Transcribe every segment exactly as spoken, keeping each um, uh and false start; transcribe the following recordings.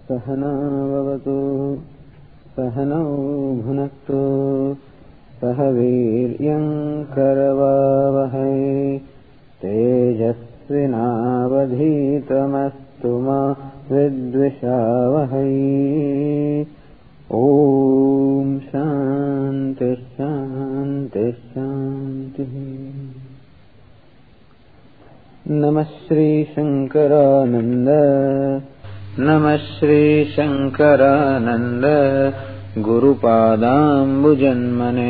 सहना भवतु सहनौ भुनक्तु सह वीर्यं करवावहै तेजस्विनावधीतमस्तु मा विद्विषावहै। ओम शांति शांति शांति। नमः श्री शंकरानंद नमः Shri Shankaranand गुरुपादाम्बुजन्मने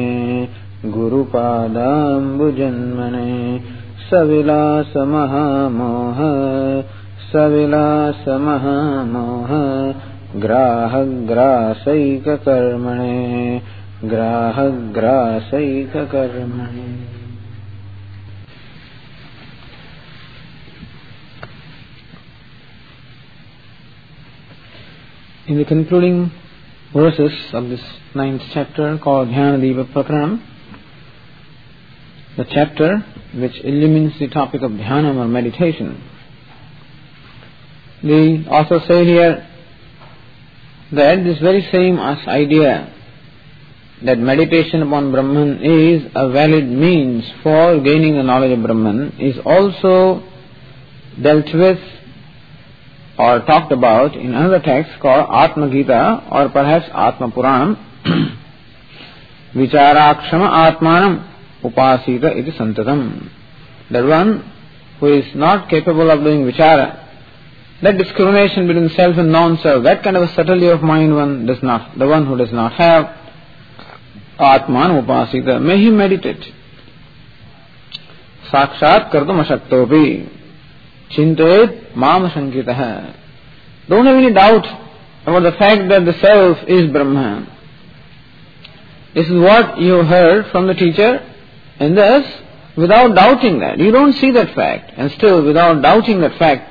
गुरुपादाम्बुजन्मने सविलास महामोह सविलास महामोह ग्राहग्रासैककर्मणे ग्राहग्रासैककर्मणे। In the concluding verses of this ninth chapter called Dhyanadipa Prakaranam, the chapter which illumines the topic of dhyanam or meditation, the author say here that this very same idea that meditation upon Brahman is a valid means for gaining the knowledge of Brahman is also dealt with or talked about in another text called Atma Gita or perhaps Atma Puranam. Vicharakshama Atmanam Upasita iti Santatam. That one who is not capable of doing vichara, that discrimination between self and non-self, that kind of a subtlety of mind one does not, the one who does not have Atman Upasita, may he meditate. Sakshat Kartum Ashaktopi Chintayet Mama Shankitaha. Don't have any doubt about the fact that the self is Brahman. This is what you heard from the teacher, and thus, without doubting that, you don't see that fact, and still without doubting that fact,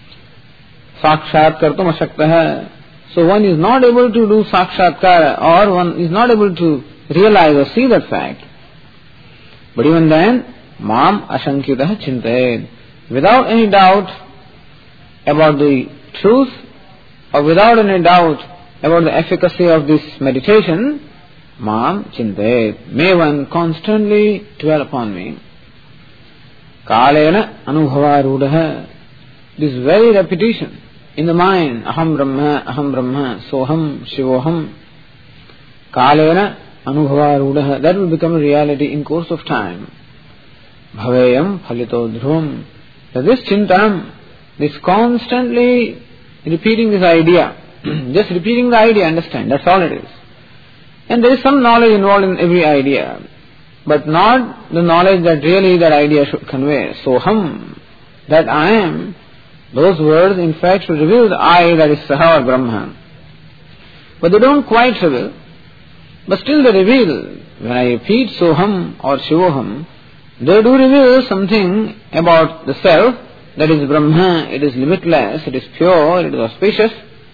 Sakshat Kartum Ashaktaha. So one is not able to do Sakshatkara, or one is not able to realize or see that fact. But even then, Mam Ashankitaha Chintayet. Without any doubt about the truth or without any doubt about the efficacy of this meditation, Mam Chintayet, may one constantly dwell upon me. Kalena Anubhava Rudaha. This very repetition in the mind, Aham Brahma, Aham Brahma, Soham, Shivoham, Kalena Anubhava Rudaha, that will become a reality in course of time. Bhavayam Phalito Dhruvam. That this chintanam, this constantly repeating this idea, just repeating the idea, understand, that's all it is. And there is some knowledge involved in every idea, but not the knowledge that really that idea should convey. Soham, that I am, those words in fact should reveal the I, that is Saha or Brahman. But they don't quite reveal, but still they reveal. When I repeat Soham or Shivoham, they do reveal something about the self, that is Brahma, it is limitless, it is pure, it is auspicious.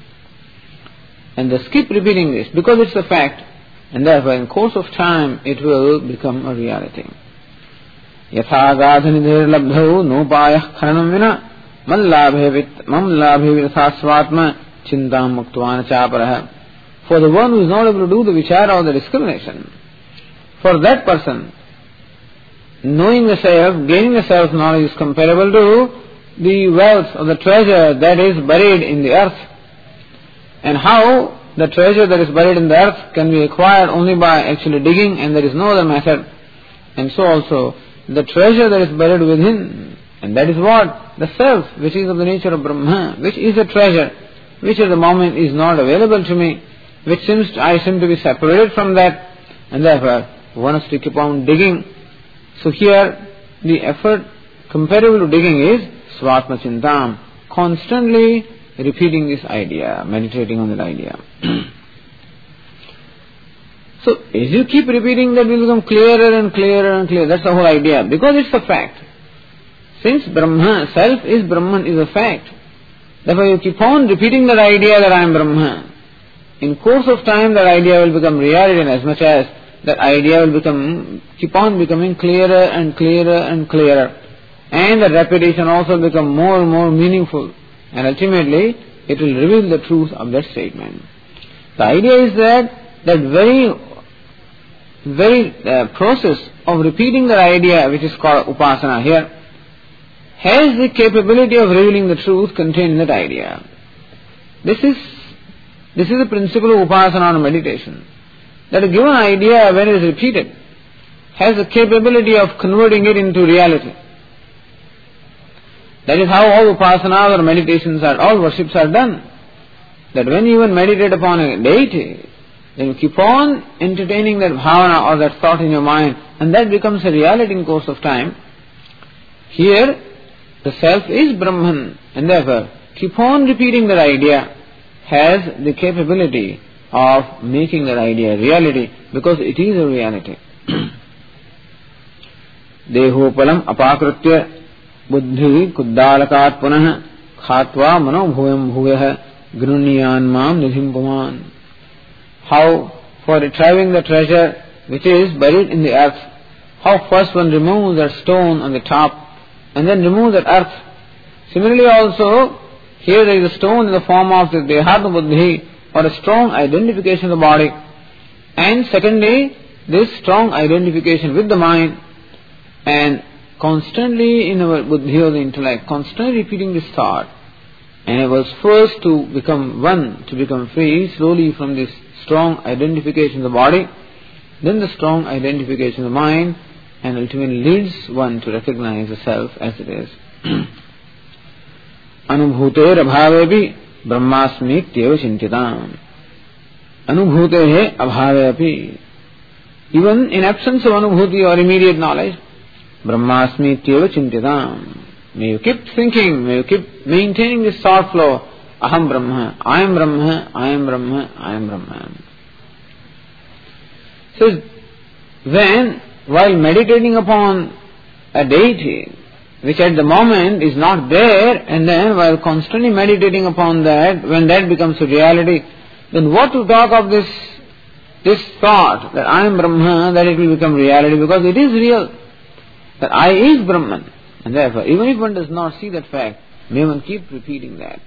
And they keep repeating this because it's a fact, and therefore in course of time it will become a reality. Yatha gadhanidhir labdhau nopayah kharanam vina mam labhe virthasvatma chintam muktuvana chaparaha. For the one who is not able to do the vichara or the discrimination, for that person, knowing the self, gaining the self-knowledge is comparable to the wealth or the treasure that is buried in the earth. And how the treasure that is buried in the earth can be acquired only by actually digging, and there is no other method. And so also, the treasure that is buried within, and that is what? The self, which is of the nature of Brahma, which is a treasure, which at the moment is not available to me, which seems to, I seem to be separated from that, and therefore one has to keep on digging. So here, the effort comparable to digging is Svatma Chintam, constantly repeating this idea, meditating on that idea. So, as you keep repeating, that will become clearer and clearer and clearer. That's the whole idea, because it's a fact. Since Brahma, self is Brahman, is a fact, therefore you keep on repeating that idea that I am Brahma. In course of time, that idea will become reality, and as much as that idea will become, keep on becoming clearer and clearer and clearer. And the repetition also become more and more meaningful. And ultimately, it will reveal the truth of that statement. The idea is that that very, very uh, process of repeating the idea, which is called upasana here, has the capability of revealing the truth contained in that idea. This is this is the principle of upasana or meditation. That a given idea, when it is repeated, has the capability of converting it into reality. That is how all upasanas or meditations are, all worships are done. That when you even meditate upon a deity, then you keep on entertaining that bhavana or that thought in your mind, and that becomes a reality in course of time. Here, the self is Brahman, and therefore, keep on repeating that idea has the capability of making that idea reality, because it is a reality. Dehopalam apakritya buddhi kuddalakat punah khatva mano bhuyam bhuyah grunyanmam nidhim puman. How, for retrieving the treasure which is buried in the earth, how first one removes that stone on the top and then removes that earth. Similarly also, here there is a stone in the form of the Dehatma Buddhi, or a strong identification of the body. And secondly, this strong identification with the mind, and constantly in our buddhi or the intellect, constantly repeating this thought, enables first to become one, to become free slowly from this strong identification of the body, then the strong identification of the mind, and ultimately leads one to recognize the self as it is. Anubhuter abhavepi brahmasmityeva chintitam. Anubhuter abhavepi. Even in absence of anubhuti or immediate knowledge, brahmasmityeva chintitam. May you keep thinking, may you keep maintaining this thought flow, aham brahma, I am brahma, I am brahma, I am brahma. So, when, while meditating upon a deity, which at the moment is not there, and then while constantly meditating upon that, when that becomes a reality, then what to talk of this, this thought, that I am Brahma, that it will become reality, because it is real, that I is Brahman. And therefore, even if one does not see that fact, may one keep repeating that.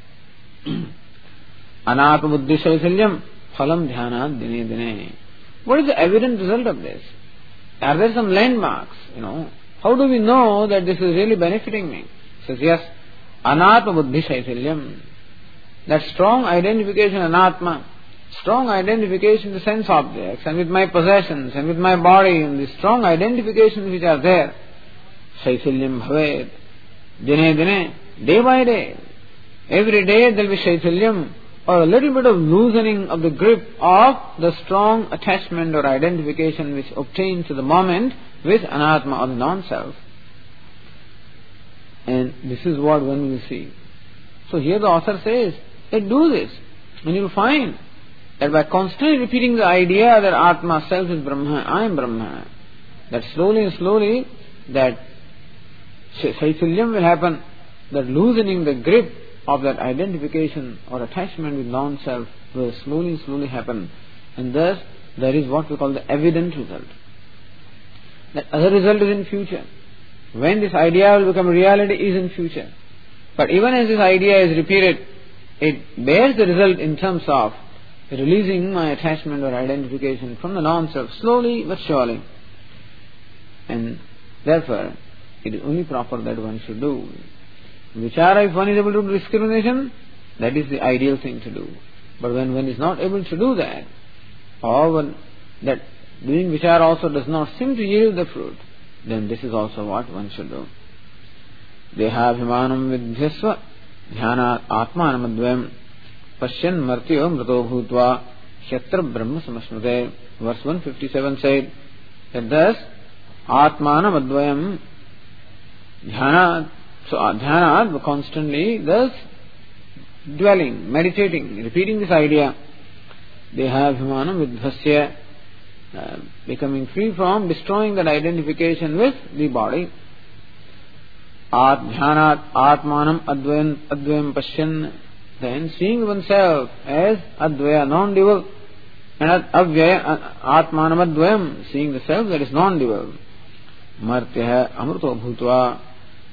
Anatma buddhi shaisalyam phalam dhyanat dine dine. What is the evident result of this? Are there some landmarks, you know? How do we know that this is really benefiting me? He says, yes, anatma buddhi shaisalyam. That strong identification anatma, strong identification with sense objects and with my possessions and with my body, and the strong identifications which are there, shaisalyam bhavet, dine dine, day by day. Every day there will be shaisalyam, or a little bit of loosening of the grip of the strong attachment or identification which obtains to the moment with anatma or the non-self. And this is what one will see. So here the author says, hey, do this, and you will find that by constantly repeating the idea that Atma, self is Brahma, I am Brahma, that slowly and slowly that shaisalyam will happen, that loosening the grip of that identification or attachment with non-self will slowly and slowly happen. And thus, there is what we call the evident result. The other result is in future. When this idea will become reality is in future. But even as this idea is repeated, it bears the result in terms of releasing my attachment or identification from the non-self, slowly but surely. And therefore, it is only proper that one should do. Vichara, if one is able to do discrimination, that is the ideal thing to do. But when one is not able to do that, or when that doing vichara also does not seem to yield the fruit, then this is also what one should do. Dehabhimanam vidhyasva dhyanat atmanam advayam pashyan martyo mrato bhutva kshetra brahma samasmrute. Verse one fifty-seven said that thus atmanam advayam dhyanat. So dhyana, constantly thus dwelling, meditating, repeating this idea, they have himanam vidhasya, uh, becoming free from destroying that identification with the body. At dhyanat atmanam advayam advayam pashyan, then seeing oneself as advaya, non-dual, and avyaya atmanam advayam, seeing the self that is non-dual. Martyah amruto bhutva,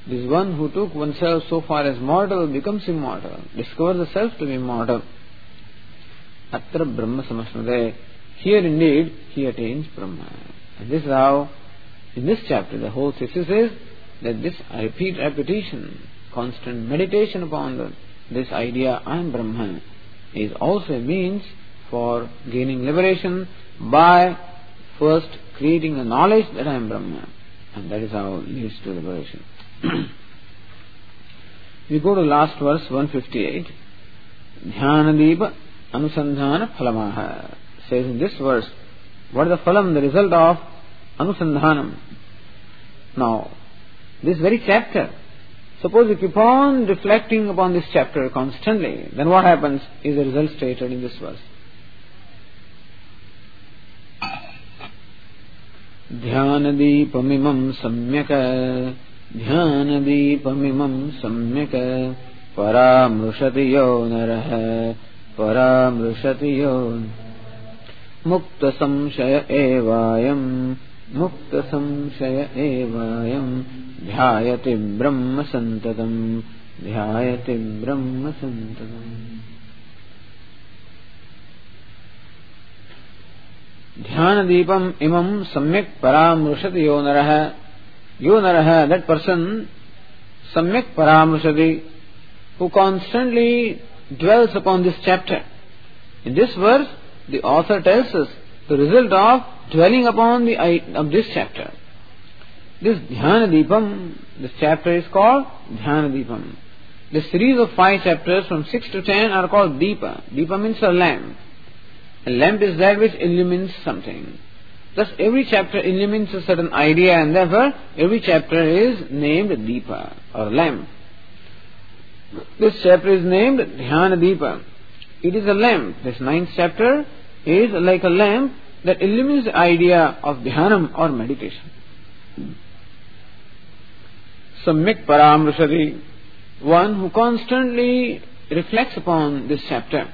This one who took oneself so far as mortal becomes immortal, discovers the self to be immortal. Atra Brahma Samasnade. Here indeed he attains Brahma. And this is how, in this chapter, the whole thesis is that this repeat repetition, constant meditation upon the, this idea, I am Brahma, is also a means for gaining liberation by first creating the knowledge that I am Brahma. And that is how it leads to liberation. We go to last verse, one fifty-eight. Dhyanadeepa Anusandhana Phalamaha. Says in this verse, what is the phalam, the result of Anusandhanam? Now, this very chapter, suppose you keep on reflecting upon this chapter constantly, then what happens is the result stated in this verse. Dhyanadipamimam samyaka Dhyanadipamimam samyaka Paramrushati yo naraha Paramrushati yo Mukta samshaya evayam Mukta samshaya evayam Dhyayati brahma santatam Dhyayati brahma santatam. Dhyanadipam imam samyak paramrushati yo naraha. Yo naraha, that person, samyak paramrushati, who constantly dwells upon this chapter. In this verse, the author tells us the result of dwelling upon the of this chapter. This Dhyanadipam, this chapter is called Dhyanadipam. The series of five chapters from six to ten are called Deepa. Deepa means a lamp. A lamp is that which illumines something. Thus every chapter illumines a certain idea, and therefore every chapter is named Deepa or lamp. This chapter is named Dhyanadipa. It is a lamp. This ninth chapter is like a lamp that illumines the idea of dhyanam or meditation. Samyak paramrushati, one who constantly reflects upon this chapter.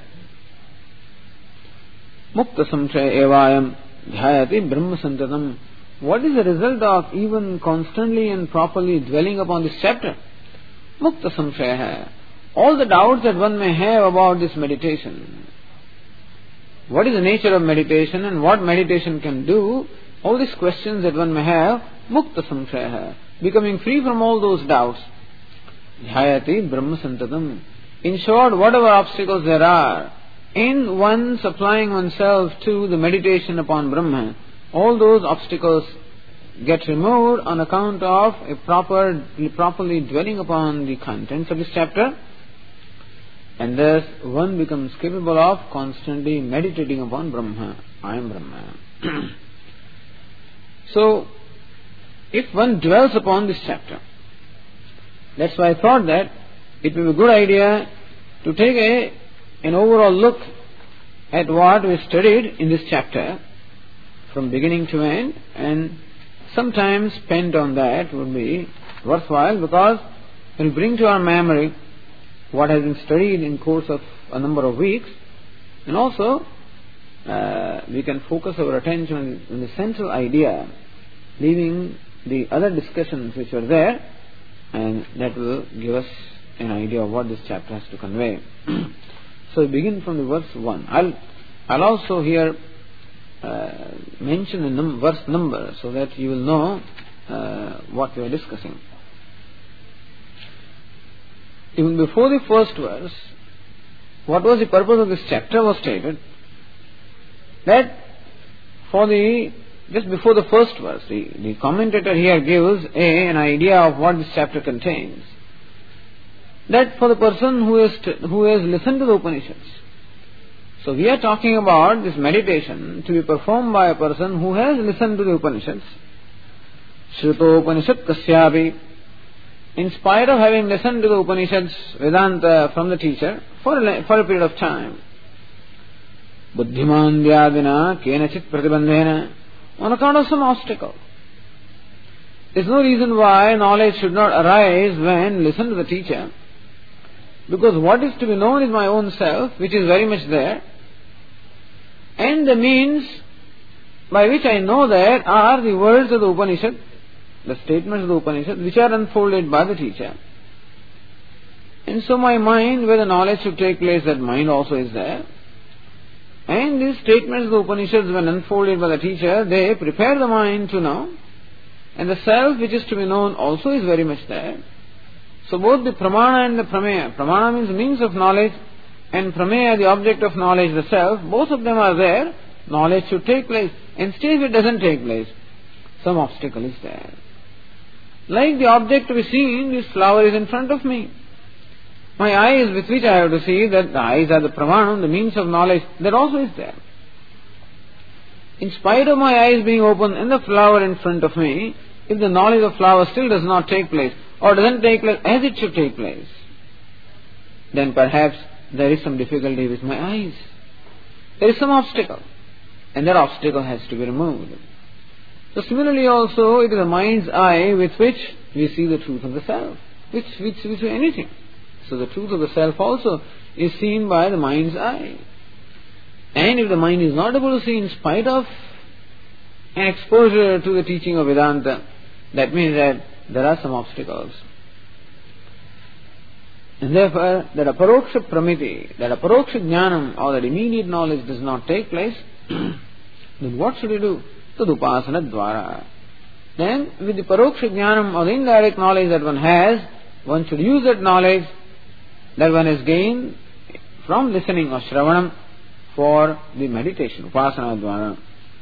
Mukta samshaya evayam dhyayati brahma santatam. What is the result of even constantly and properly dwelling upon this chapter? Mukta samshaya. All the doubts that one may have about this meditation. What is the nature of meditation and what meditation can do? All these questions that one may have, mukta samshaya, becoming free from all those doubts. Dhyayati brahma santatam. In short, whatever obstacles there are in one supplying oneself to the meditation upon Brahma, all those obstacles get removed on account of a proper, properly dwelling upon the contents of this chapter, and thus one becomes capable of constantly meditating upon Brahma. I am Brahma. So, if one dwells upon this chapter, that's why I thought that it would be a good idea to take a, an overall look at what we studied in this chapter from beginning to end, and some time spent on that would be worthwhile, because it will bring to our memory what has been studied in course of a number of weeks, and also uh, we can focus our attention on the central idea, leaving the other discussions which are there, and that will give us an idea of what this chapter has to convey. So we begin from the verse one. I'll, I'll also here uh, mention the num- verse number so that you will know uh, what we are discussing. Even before the first verse, what was the purpose of this chapter was stated, that for the, just before the first verse, the, the commentator here gives a, an idea of what this chapter contains. That for the person who has, t- who has listened to the Upanishads. So we are talking about this meditation to be performed by a person who has listened to the Upanishads. Shruto Upanishad Kasyapi. In spite of having listened to the Upanishads, Vedanta from the teacher for a, for a period of time. Buddhiman vyadina kenachit pratibandhena. On account of some obstacle. There is no reason why knowledge should not arise when listened to the teacher. Because what is to be known is my own self, which is very much there. And the means by which I know that are the words of the Upanishad, the statements of the Upanishad, which are unfolded by the teacher. And so my mind, where the knowledge should take place, that mind also is there. And these statements of the Upanishads, when unfolded by the teacher, they prepare the mind to know. And the self which is to be known also is very much there. So both the pramana and the prameya, pramana means means of knowledge, and prameya, the object of knowledge, the self, both of them are there. Knowledge should take place. And still if it doesn't take place, some obstacle is there. Like the object to be seen, this flower is in front of me. My eyes with which I have to see, that the eyes are the pramana, the means of knowledge, that also is there. In spite of my eyes being open and the flower in front of me, if the knowledge of flower still does not take place, or doesn't take place as it should take place, then perhaps there is some difficulty with my eyes. There is some obstacle, and that obstacle has to be removed. So similarly also, it is the mind's eye with which we see the truth of the self, which, which, which anything. So the truth of the self also is seen by the mind's eye. And if the mind is not able to see in spite of an exposure to the teaching of Vedanta, that means that there are some obstacles. And therefore, that aparoksha pramiti, that aparoksha jnanam, or that immediate knowledge does not take place, then what should we do? Tadupasana dvara. Then, with the paroksha jnanam, or the indirect knowledge that one has, one should use that knowledge that one has gained from listening or shravanam for the meditation, upasana dvara.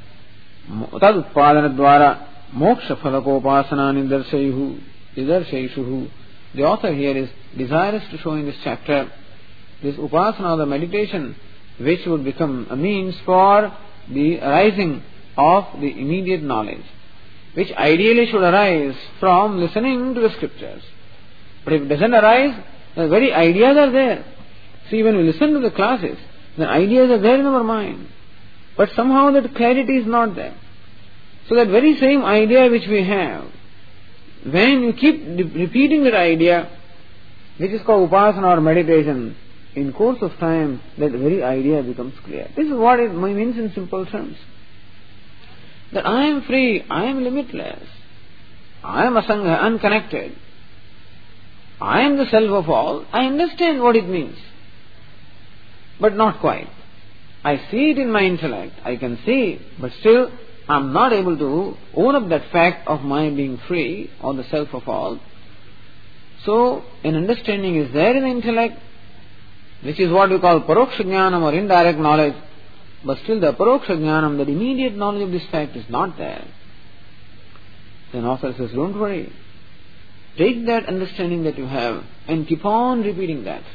Tad utpadana dvara moksha phalakopasana nidarsayuhu nidarsayishuhu. The author here is desirous to show in this chapter this upasana, the meditation, which would become a means for the arising of the immediate knowledge, which ideally should arise from listening to the scriptures. But if it doesn't arise, the very ideas are there. See, when we listen to the classes, the ideas are there in our mind, but somehow that clarity is not there. So that very same idea which we have, when you keep repeating that idea, which is called upasana or meditation, in course of time, that very idea becomes clear. This is what it means in simple terms. That I am free, I am limitless, I am asanga, unconnected, I am the self of all. I understand what it means, but not quite. I see it in my intellect, I can see, but still I am not able to own up that fact of my being free or the self of all. So, an understanding is there in the intellect, which is what we call paroksha jnanam or indirect knowledge, but still the paroksha jnanam, that immediate knowledge of this fact, is not there. Then author says, don't worry. Take that understanding that you have and keep on repeating that.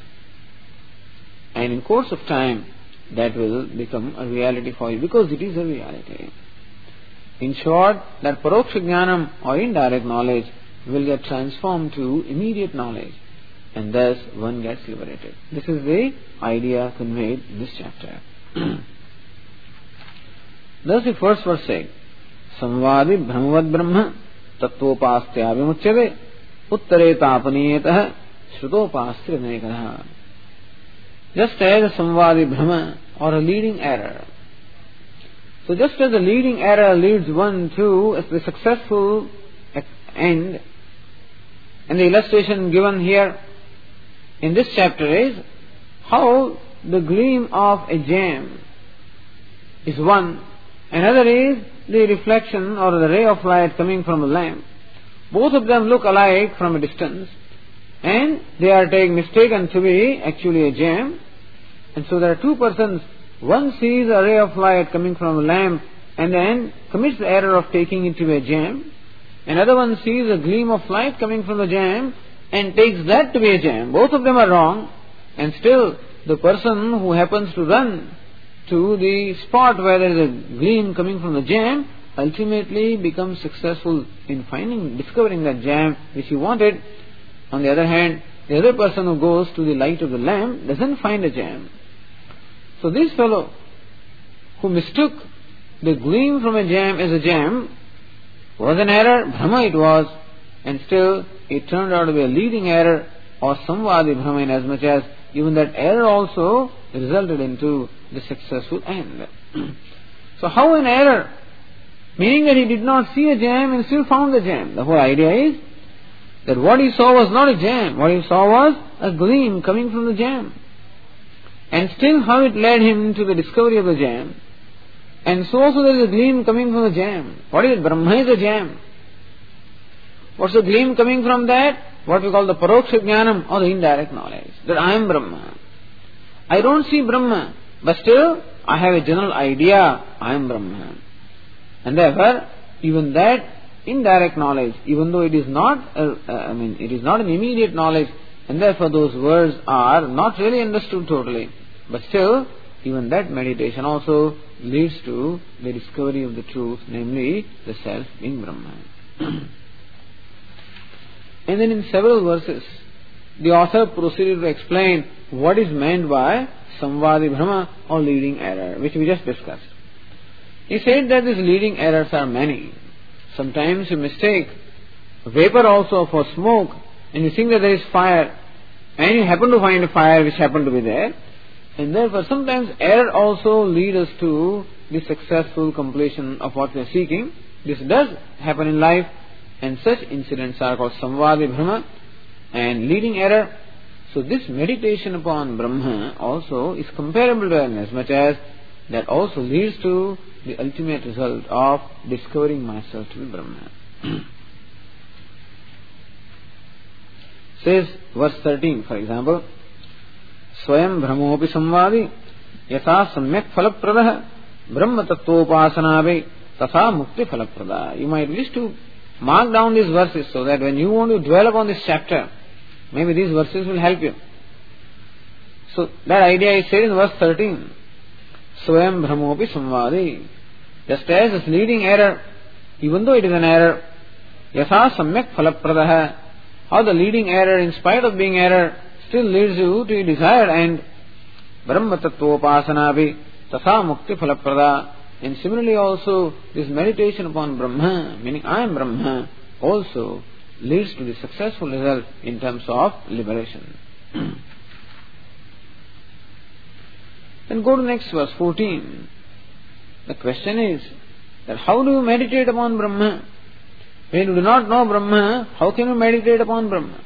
And in course of time, that will become a reality for you, because it is a reality. In short, that paroksha jnanam or indirect knowledge will get transformed to immediate knowledge, and thus one gets liberated. This is the idea conveyed in this chapter. Thus the first verse says, Samvadi brahmavad brahma tattvopastya vimuchyate uttare tapaniyetah shrutopastya nekaraha. Just as a samvadi brahma, or a leading error. So just as the leading error leads one to the successful end, and the illustration given here in this chapter is how the gleam of a gem is one, another is the reflection or the ray of light coming from a lamp. Both of them look alike from a distance, and they are taken mistaken to be actually a gem. And so there are two persons. One sees a ray of light coming from a lamp and then commits the error of taking it to be a gem. Another one sees a gleam of light coming from the gem and takes that to be a gem. Both of them are wrong, and still the person who happens to run to the spot where there is a gleam coming from the gem ultimately becomes successful in finding, discovering that gem which he wanted. On the other hand, the other person who goes to the light of the lamp doesn't find a gem. So this fellow who mistook the gleam from a gem as a gem was an error, Brahma it was, and still it turned out to be a leading error or samvadi Brahma, in as much as even that error also resulted into the successful end. So how an error Meaning that he did not see a gem and still found the gem. The whole idea is that what he saw was not a gem. What he saw was a gleam coming from the gem. And still how it led him to the discovery of the gem. And so also there is a gleam coming from the gem. What is it? Brahma is a gem. What's the gleam coming from that? What we call the paroksha jnanam, or the indirect knowledge. That I am Brahma. I don't see Brahma, but still I have a general idea, I am Brahma. And therefore, even that indirect knowledge, even though it is not, a, uh, I mean, it is not an immediate knowledge, and therefore those words are not really understood totally. But still, even that meditation also leads to the discovery of the truth, namely the self being Brahma. And then in several verses, the author proceeded to explain what is meant by Samvadi Brahma or leading error, which we just discussed. He said that these leading errors are many. Sometimes you mistake vapor also for smoke, and you think that there is fire, and you happen to find a fire which happened to be there. And therefore sometimes error also leads us to the successful completion of what we are seeking. This does happen in life, and such incidents are called Samvadi Brahma and leading error. So this meditation upon Brahma also is comparable to as much as that also leads to the ultimate result of discovering myself to be Brahma. Says verse thirteen, for example, Swayam Brahmopi Samvadi Yatha Samyak Phalapradaha Brahma Tattvopasanabe Tatha Mukti Phalaprada. You might wish to mark down these verses so that when you want to dwell upon this chapter, maybe these verses will help you. So that idea is said in verse thirteen. Swayam Brahmopi Samvadi. Just as this leading error, even though it is an error, Yatha Samyak Phalapradaha, how the leading error, in spite of being error, still leads you to your desired end. Brahma Tattvopasanabi Tatha Mukti Phalaprada. And similarly also, this meditation upon Brahma, meaning I am Brahma, also leads to the successful result in terms of liberation. Then go to next verse, fourteen. The question is that how do you meditate upon Brahma? When you do not know Brahma, how can you meditate upon Brahma?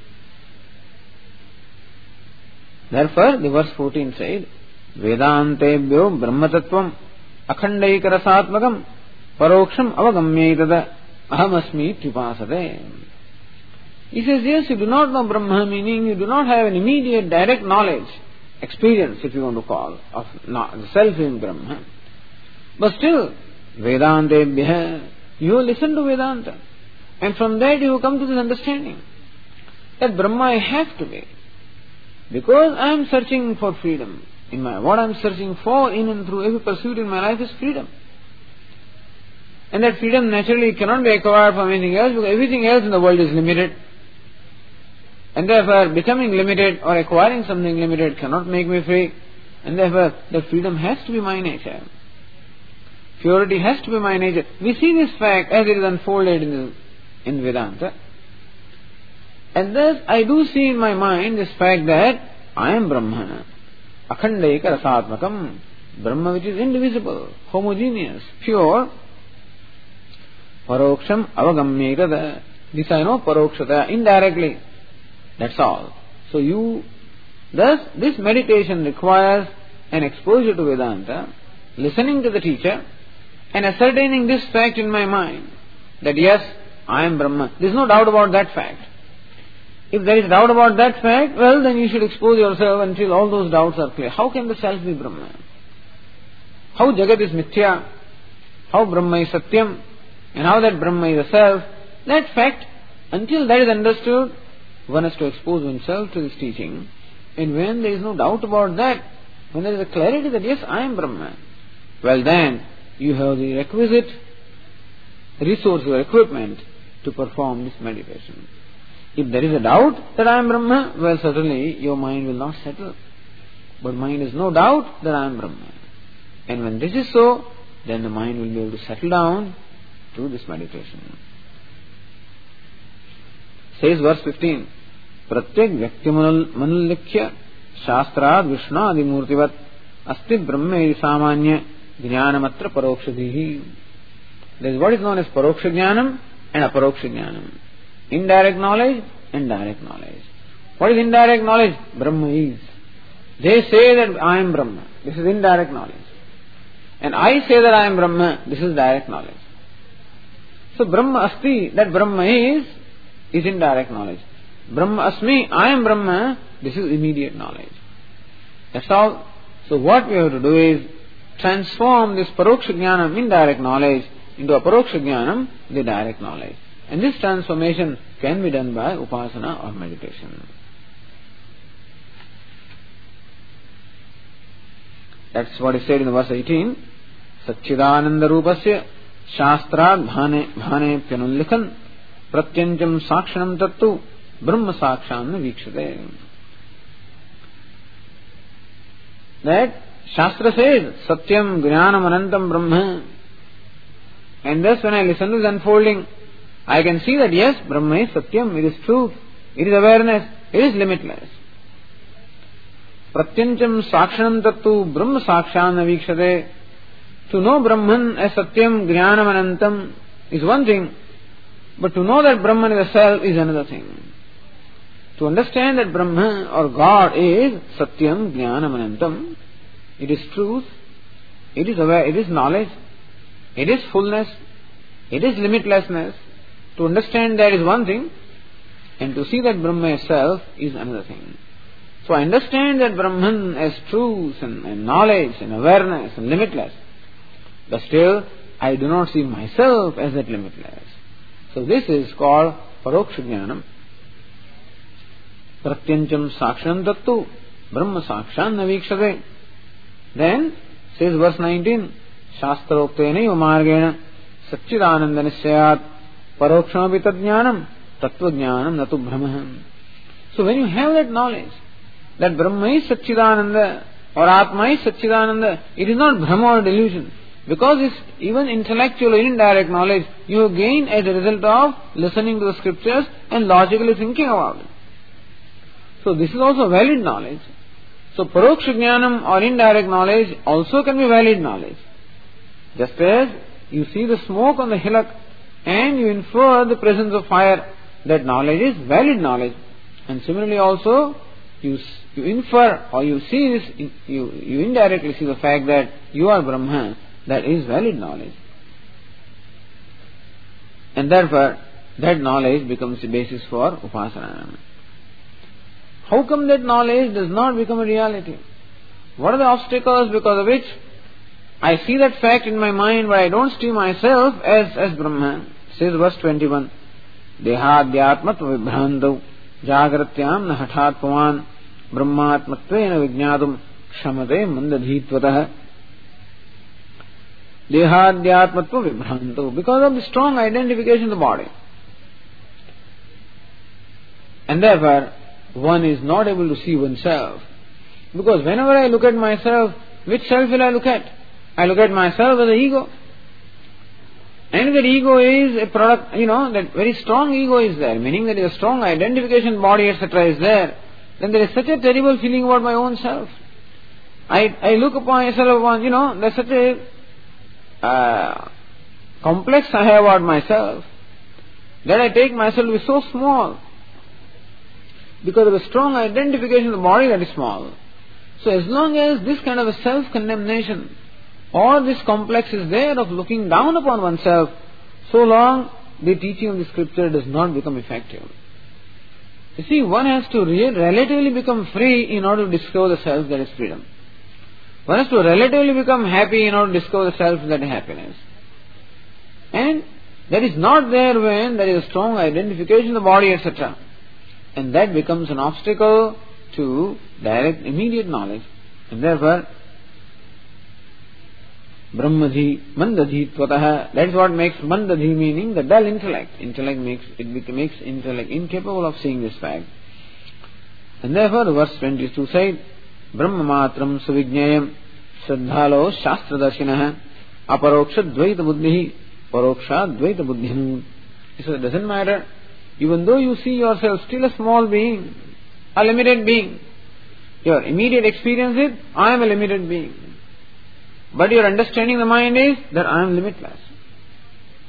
Therefore, the verse fourteen said, Vedantebhyo Brahma Tattvam Akhandaikarasaatmakam Paroksham Avagamyetada Ahamasmi Tripasade. He says, yes, you do not know Brahma, meaning you do not have an immediate direct knowledge, experience, if you want to call, of the self in Brahma. But still, Vedantebhya, you listen to Vedanta, and from that you come to this understanding that Brahma I have to be, because I am searching for freedom. In my, what I am searching for in and through every pursuit in my life is freedom. And that freedom naturally cannot be acquired from anything else, because everything else in the world is limited. And therefore, becoming limited or acquiring something limited cannot make me free. And therefore, the freedom has to be my nature. Purity has to be my nature. We see this fact as it is unfolded in, the, in Vedanta. And thus, I do see in my mind this fact that I am Brahma. Akhandaika Rasatmakam. Brahma which is indivisible, homogeneous, pure. Paroksham Avagamyetada. This I know parokshata, indirectly. That's all. So you, thus this meditation requires an exposure to Vedanta, listening to the teacher, and ascertaining this fact in my mind, that yes, I am Brahma. There is no doubt about that fact. If there is doubt about that fact, well then you should expose yourself until all those doubts are clear. How can the self be Brahma? How Jagat is Mithya? How Brahma is Satyam? And how that Brahma is a self? That fact, until that is understood, one has to expose oneself to this teaching. And when there is no doubt about that, when there is a clarity that yes, I am Brahma, well then, you have the requisite resource or equipment to perform this meditation. If there is a doubt that I am Brahma, well certainly your mind will not settle. But mind has no doubt that I am Brahma. And when this is so, then the mind will be able to settle down to this meditation. Says verse fifteen, Pratyek Vyakti Manullikhya Shastrad Vishnadi Murtivat Asti Brahme Samanya Jnanamatra Parokshadhihi. There is what is known as Paroksha Jnanam and Aparoksha Jnanam. Indirect knowledge and direct knowledge. What is indirect knowledge? Brahma is. They say that I am Brahma. This is indirect knowledge. And I say that I am Brahma. This is direct knowledge. So Brahma Asti, that Brahma is, is indirect knowledge. Brahma Asmi, I am Brahma, this is immediate knowledge. That's all. So what we have to do is transform this Paroksha Jnanam, indirect knowledge, into Aparoksha Jnanam, the direct knowledge. And this transformation can be done by upasana or meditation. That's what is said in the verse eighteen. Satchidananda Rupasya Shastrad Bhane Bhane Pyanullikhan Pratyancham Sakshanam Tattu Brahma Saksham Vikshate. That Shastra says Satyam Jnanam Anantam Brahma. And thus when I listen to this unfolding, I can see that yes, Brahma is Satyam, it is truth, it is awareness, it is limitless. Pratyancham Sakshanam Tattu Brahma Saksham Vikshate. To know Brahman as Satyam Jnanam Anantam is one thing, but to know that Brahman is a self is another thing. To understand that Brahman or God is Satyam Jnanam Anantam, it is truth, it is aware, it is knowledge, it is fullness, it is limitlessness. To understand that is one thing, and to see that Brahma itself is another thing. So I understand that Brahman as truth and, and knowledge and awareness and limitless, but still I do not see myself as that limitless. So this is called Paroksha Jnanam. Pratyancham Sakshanam Tattu Brahma Sakshan Navikshate. Then says verse nineteen, Shastroktenaiva Margena Satchidananda Nisyayat Parokshamapi Tadjnanam Tattva Jnanam Natu Brahmaham. So when you have that knowledge that Brahma is Satchidananda or Atma is Satchidananda, it is not Brahma or delusion. Because it's even intellectual or indirect knowledge you have gained as a result of listening to the scriptures and logically thinking about it. So this is also valid knowledge. So Paroksha Jnanam or indirect knowledge also can be valid knowledge. Just as you see the smoke on the hillock and you infer the presence of fire, that knowledge is valid knowledge. And similarly also you you infer or you see this, you, you indirectly see the fact that you are Brahma, that is valid knowledge. And therefore that knowledge becomes the basis for upasana. How come that knowledge does not become a reality? What are the obstacles because of which I see that fact in my mind but I don't see myself as, as Brahma? Says verse twenty-one, Dehadhyatmatva vibhrantav Jagratyam na hathat pavan Brahmatmatvena vijñādum kshamate mandadhitvatah. Dehadhyatmatva vibhrantav, because of the strong identification of the body. And therefore one is not able to see oneself. Because whenever I look at myself, which self will I look at? I look at myself as the ego. And that ego is a product, you know, that very strong ego is there, meaning that a strong identification body, et cetera is there. Then there is such a terrible feeling about my own self. I, I look upon myself upon, you know, there's such a uh, complex I have about myself that I take myself to be so small. Because of a strong identification of the body that is small. So as long as this kind of a self-condemnation or this complex is there of looking down upon oneself, so long the teaching of the scripture does not become effective. You see, one has to re- relatively become free in order to discover the self that is freedom. One has to relatively become happy in order to discover the self that is happiness. And that is not there when there is a strong identification of the body, et cetera. And that becomes an obstacle to direct, immediate knowledge. And therefore, Brahmadhi, Mandadhi, Tvataha, that is what makes Mandadhi meaning the dull intellect. Intellect makes, it makes intellect incapable of seeing this fact. And therefore, the verse twenty-two said, Brahma matram suvijñayam Shraddhalo Shastradarshinaha Aparoksha Dvaita Buddhi Paroksha Dvaita Buddhinu. He said, it doesn't matter. Even though you see yourself still a small being, a limited being, your immediate experience is, I am a limited being. But your understanding of the mind is that I am limitless.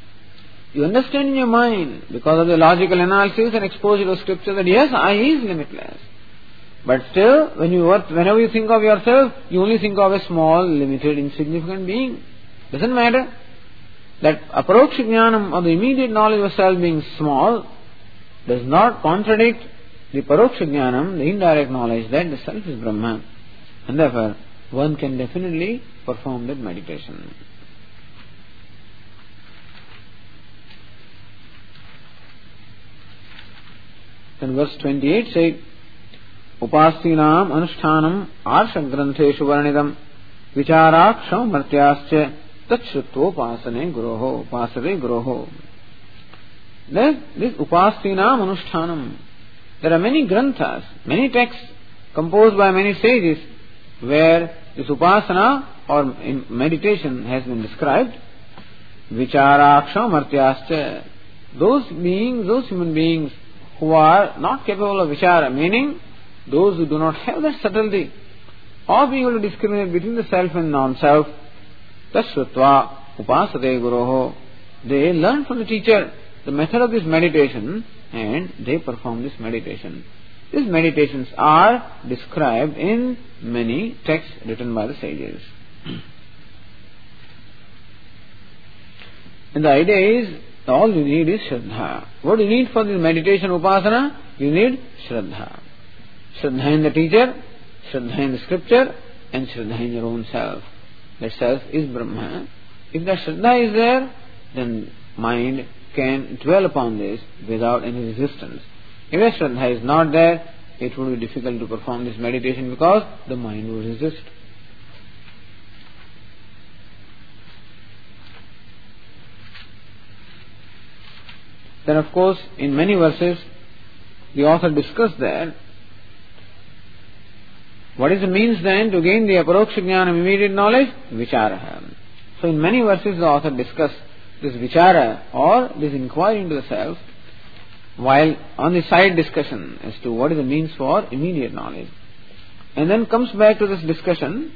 You understand in your mind, because of the logical analysis and exposure to scripture, that yes, I is limitless. But still, when you whenever you think of yourself, you only think of a small, limited, insignificant being. Doesn't matter. That aparoksha jnanam, or the immediate knowledge of self being small, does not contradict the paroksha jnanam, the indirect knowledge that the self is Brahma. And therefore, one can definitely perform that meditation. Then verse twenty-eight says, Upastinam anushtanam arsha grantheshu varnidam vicharaksham martyascha tachrutva upasane guroho upasade guroho. Then this upastinam anushtanam, there are many granthas, many texts composed by many sages where this upasana or meditation has been described. Vicharaksham martyascha, those beings, those human beings who are not capable of vichara, meaning those who do not have that subtlety of being able to discriminate between the self and non-self, tashrutva upasade guroho, they learn from the teacher the method of this meditation and they perform this meditation. These meditations are described in many texts written by the sages. And the idea is, all you need is Shraddha. What do you need for this meditation upasana? You need Shraddha. Shraddha in the teacher, Shraddha in the scripture, and Shraddha in your own self. That self is Brahma. If that Shraddha is there, then mind can dwell upon this without any resistance. If that Shraddha is not there, it would be difficult to perform this meditation because the mind will resist. Then of course, in many verses, the author discussed that what is the means then to gain the aparoksha jnana, immediate knowledge? Vichara. So in many verses the author discussed this vichara or this inquiry into the self, while on the side discussion as to what is the means for immediate knowledge. And then comes back to this discussion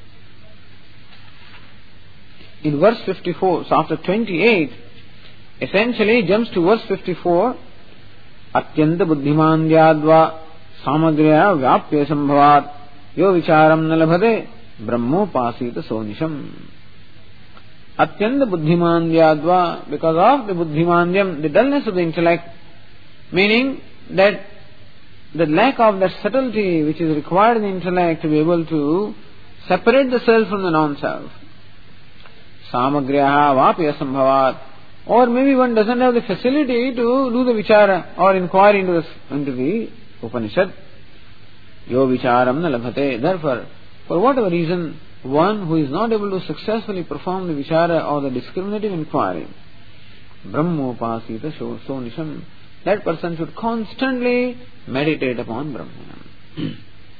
in verse fifty-four. So after twenty-eight, essentially jumps to verse fifty-four. Atyanta buddhimandhyadva samagriya vyapya sambhavat yo vicharam nalabhade brahmopasita sonisham. Atyanta buddhimandhyadva, because of the buddhimandyam, the dullness of the intellect, meaning that the lack of that subtlety which is required in the intellect to be able to separate the self from the non-self. Samagriya vyapya sambhavat. Or maybe one doesn't have the facility to do the vichara or inquiry into the, into the Upanishad. Yo vicharam na labhate. Therefore, for whatever reason, one who is not able to successfully perform the vichara or the discriminative inquiry, brahmopasita sonisham, that person should constantly meditate upon Brahman.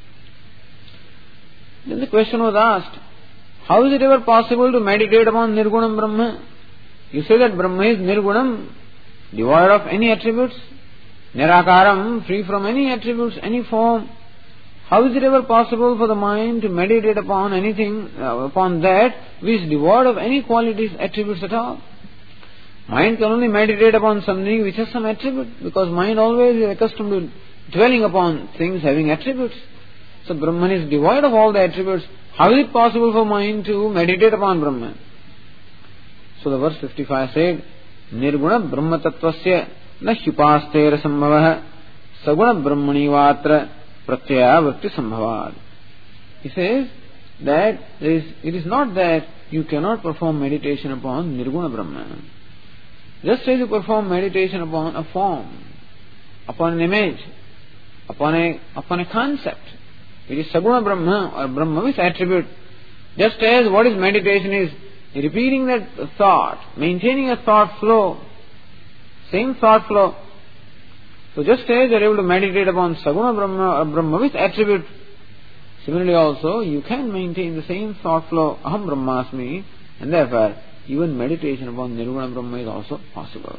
Then the question was asked, how is it ever possible to meditate upon Nirgunam Brahma? You say that Brahma is Nirgunam, devoid of any attributes, Nirakaram, free from any attributes, any form. How is it ever possible for the mind to meditate upon anything, uh, upon that which is devoid of any qualities, attributes at all? Mind can only meditate upon something which has some attribute, because mind always is accustomed to dwelling upon things having attributes. So Brahman is devoid of all the attributes. How is it possible for mind to meditate upon Brahman? So the verse fifty-five said, Nirguna Brahma Tattvasya na hyupastera sambhavah saguna brahmani vatra pratyaya vritti sambhavad. He says that there is, it is not that you cannot perform meditation upon Nirguna Brahma. Just as you perform meditation upon a form, upon an image, upon a, upon a concept, it is Saguna Brahma or Brahma with attribute. Just as what is meditation is repeating that thought, maintaining a thought flow, same thought flow. So just as you are able to meditate upon Saguna Brahma or Brahma with attribute, similarly also you can maintain the same thought flow, Aham Brahmasmi, and therefore even meditation upon Nirguna Brahma is also possible.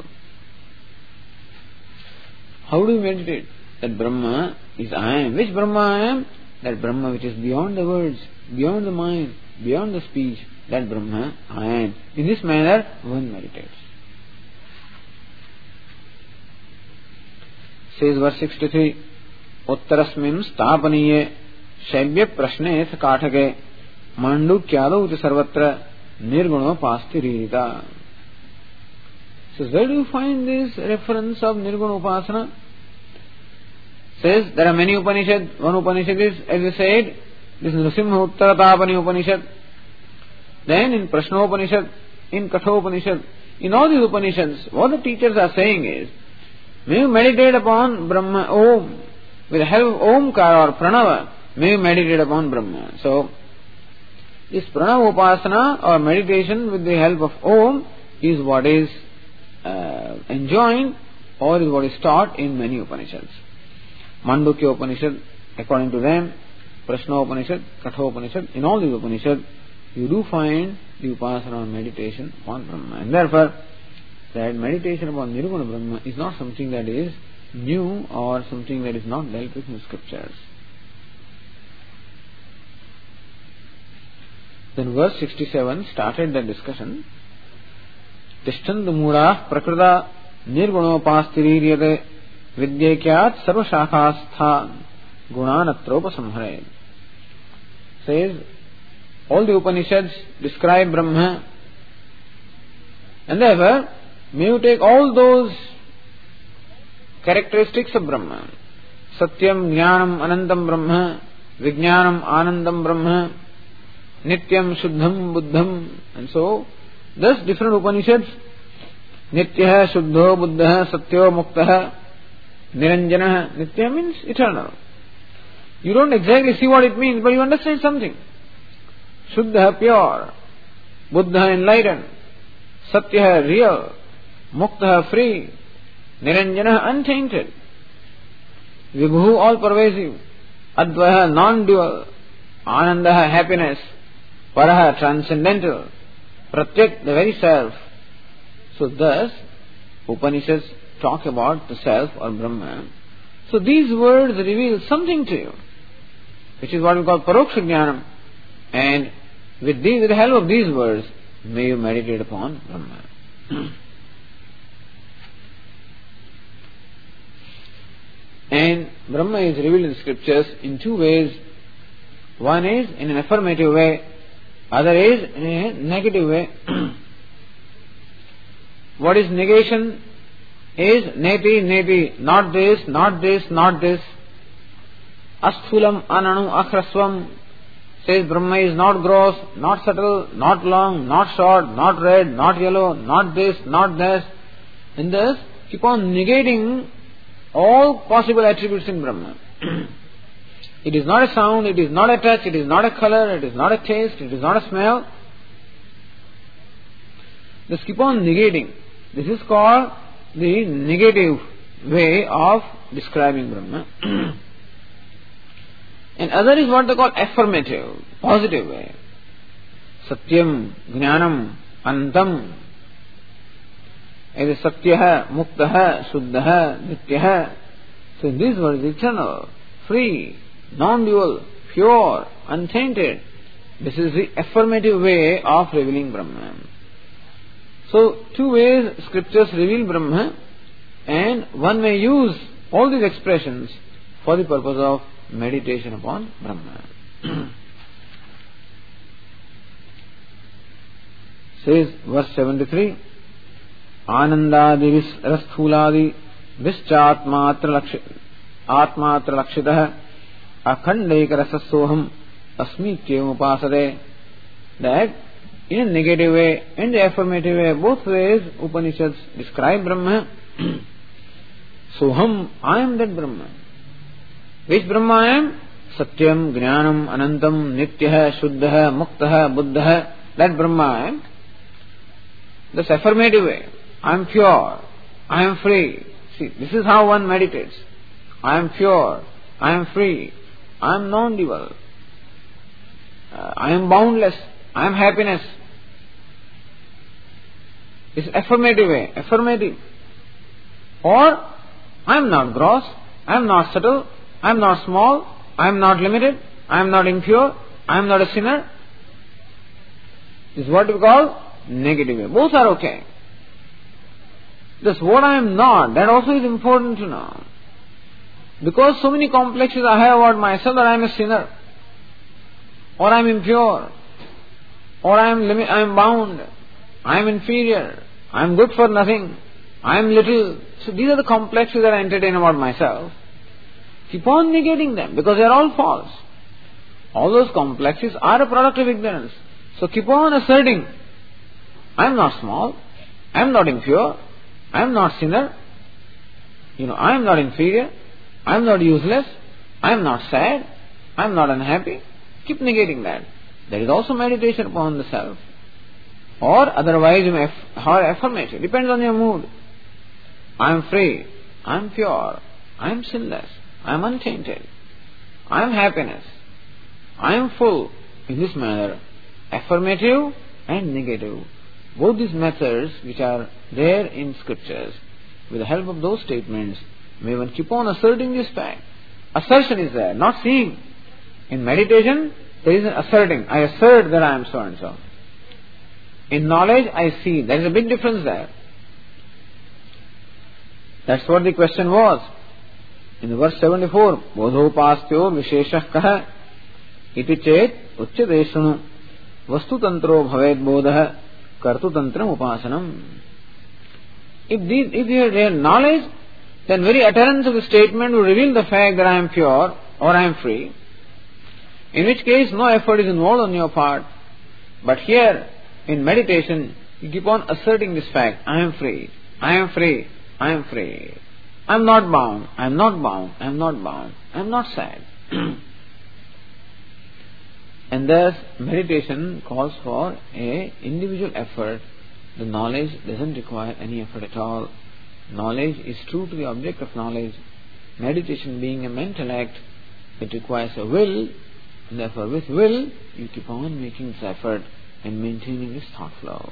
How do you meditate? That Brahma is I am. Which Brahma I am? That Brahma which is beyond the words, beyond the mind, beyond the speech, that Brahma I am. In this manner one meditates. Says verse sixty-three, Uttarasmim stapaniye Shaibya prashne kathake Mandukyado uti sarvatra Nirguno pastirita. Says, where do you find this reference of Nirguna Upasana? Says, there are many Upanishads. One Upanishad is, as I said, this is Nrsimha Uttaratapani Upanishad. Then in Prashna Upanishad, in Katha Upanishad, in all these Upanishads, what the teachers are saying is, may you meditate upon Brahma, Om, with the help of Omkara or Pranava, may you meditate upon Brahma. So, this Pranava Upasana or meditation with the help of Om is what is uh, enjoined or is what is taught in many Upanishads. Mandukya Upanishad, according to them, Prashna Upanishad, Katha Upanishad, in all these Upanishads, you do find the Upasana or meditation upon Brahma. And therefore, that meditation upon Nirguna Brahma is not something that is new or something that is not dealt with in the scriptures. Then verse sixty-seven started the discussion. Tishtandu Mura Prakrita Nirgunopastiriyate Vidyakyat Sarvashakastha Gunanatropasamhare. Says, all the Upanishads describe Brahma, and therefore, may you take all those characteristics of Brahma. Satyam, Jnanam, Anantam Brahma, Vijnanam, Anandam Brahma, Nityam, Shuddham, Buddham, and so, thus different Upanishads, Nityaha, Shuddho, Buddha, Satyo, Muktaha, Niranjana. Nitya means eternal. You don't exactly see what it means, but you understand something. Shuddha, pure. Buddha, enlightened. Satya, real. Muktaha, free. Niranjana, untainted. Vibhu, all pervasive. Advaha, non-dual. Anandaha, happiness. Paraha, transcendental. Pratyak, the very self. So thus, Upanishads talk about the self or Brahma. So these words reveal something to you, which is what we call Paroksha Jnanam. And with, these, with the help of these words, may you meditate upon Brahma. And Brahma is revealed in the scriptures in two ways. One is in an affirmative way, other is in a negative way. What is negation? Is neti, neti, not this, not this, not this. Asthulam, ananu, akhrasvam. Says Brahma is not gross, not subtle, not long, not short, not red, not yellow, not this, not that. And thus keep on negating all possible attributes in Brahma. It is not a sound, it is not a touch, it is not a color, it is not a taste, it is not a smell. Just keep on negating. This is called the negative way of describing Brahma. And other is what they call affirmative, positive way. Satyam, Jnanam, Antam. It is Satyaha, Muktaha, Shuddhaha, Nityaha. So these words eternal, free, non-dual, pure, untainted. This is the affirmative way of revealing Brahma. So two ways scriptures reveal Brahma, and one may use all these expressions for the purpose of meditation upon Brahma. Says verse seventy-three, Anandadi rasthuladi vischatmatra lakshitah akhande rasasoham asmityam upasade. That in a negative way and the affirmative way, both ways Upanishads describe Brahma. Soham, I am that Brahma. Which Brahma I am? Satyam, Jnanam, Anantam, Nityaha, Shuddhaha, Muktaha, Buddhaha. That Brahma I am. This affirmative way. I am pure. I am free. See, this is how one meditates. I am pure. I am free. I am non-dual. Uh, I am boundless. I am happiness. This affirmative way. Affirmative. Or, I am not gross. I am not subtle. I am not small. I am not limited. I am not impure. I am not a sinner. This is what we call negative way. Both are okay. Thus, what I am not, that also is important to know. because so many complexes I have about myself that I am a sinner, or I am impure, or I am limit, I am bound, I am inferior, I am good for nothing, I am little. So these are the complexes that I entertain about myself. Keep on negating them because they are all false. All those complexes are a product of ignorance. So keep on asserting, I am not small, I am not impure, I am not sinner, you know, I am not inferior, I am not useless, I am not sad, I am not unhappy. Keep negating that. That is also meditation upon the self. Or otherwise you may aff- or affirmation. Depends on your mood. I am free, I am pure, I am sinless, I am untainted, I am happiness, I am full. In this manner, affirmative and negative, both these methods which are there in scriptures, with the help of those statements, may one keep on asserting this fact. Assertion is there, not seeing. In meditation, there is an asserting. I assert that I am so and so. In knowledge, I see. There is a big difference there. That's what the question was. In the verse seventy-four, bodhopastyo visheshah kah iti chet uchyate shrunu vastu tantro bhaved bodha kartu tantram upasanam. If these, if you have real knowledge, then very utterance of the statement will reveal the fact that I am pure or I am free. In which case, no effort is involved on your part. But here, in meditation, you keep on asserting this fact, I am free, I am free, I am free. I am not bound, I am not bound, I am not bound, I am not sad. And thus, meditation calls for a individual effort. The knowledge doesn't require any effort at all. Knowledge is true to the object of knowledge. Meditation being a mental act, it requires a will, and therefore with will, you keep on making this effort and maintaining this thought flow.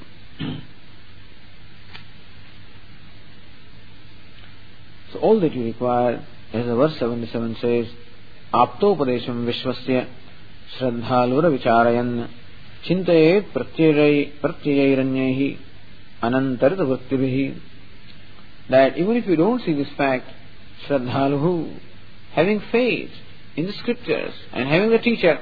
So all that you require, as the verse seventy-seven says, Aptopadesham Vishwasya Shraddhalura Vicharayan Chintayet Pratyayairanyahi Anantarita Vrittibihi. That even if you don't see this fact, Shraddhaluhu, having faith in the scriptures and having the teacher,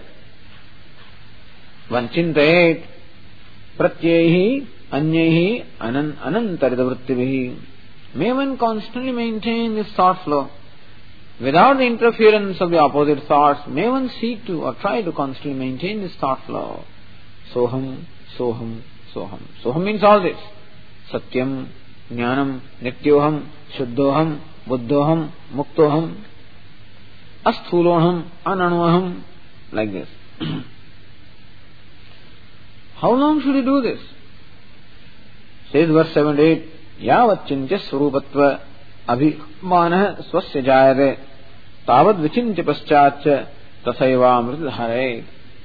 one Chintayet Pratyayahi Anyahi Anantarita Vrittibihi. May one constantly maintain this thought flow. Without the interference of the opposite thoughts, may one seek to or try to constantly maintain this thought flow. Soham, Soham, Soham. Soham means all this. Satyam, Jnanam, Nityoham, Shuddhoham, Buddhoham, Muktoham, Asthuloham, Ananuaham. Like this. How long should you do this? Says verse seventy-eight, यावच्चिन्त्य स्वरूपत्व अभिमानः स्वस्य जायते तावद् विचिन्त्य पश्चाच्च तथैवामृत धारयेत्.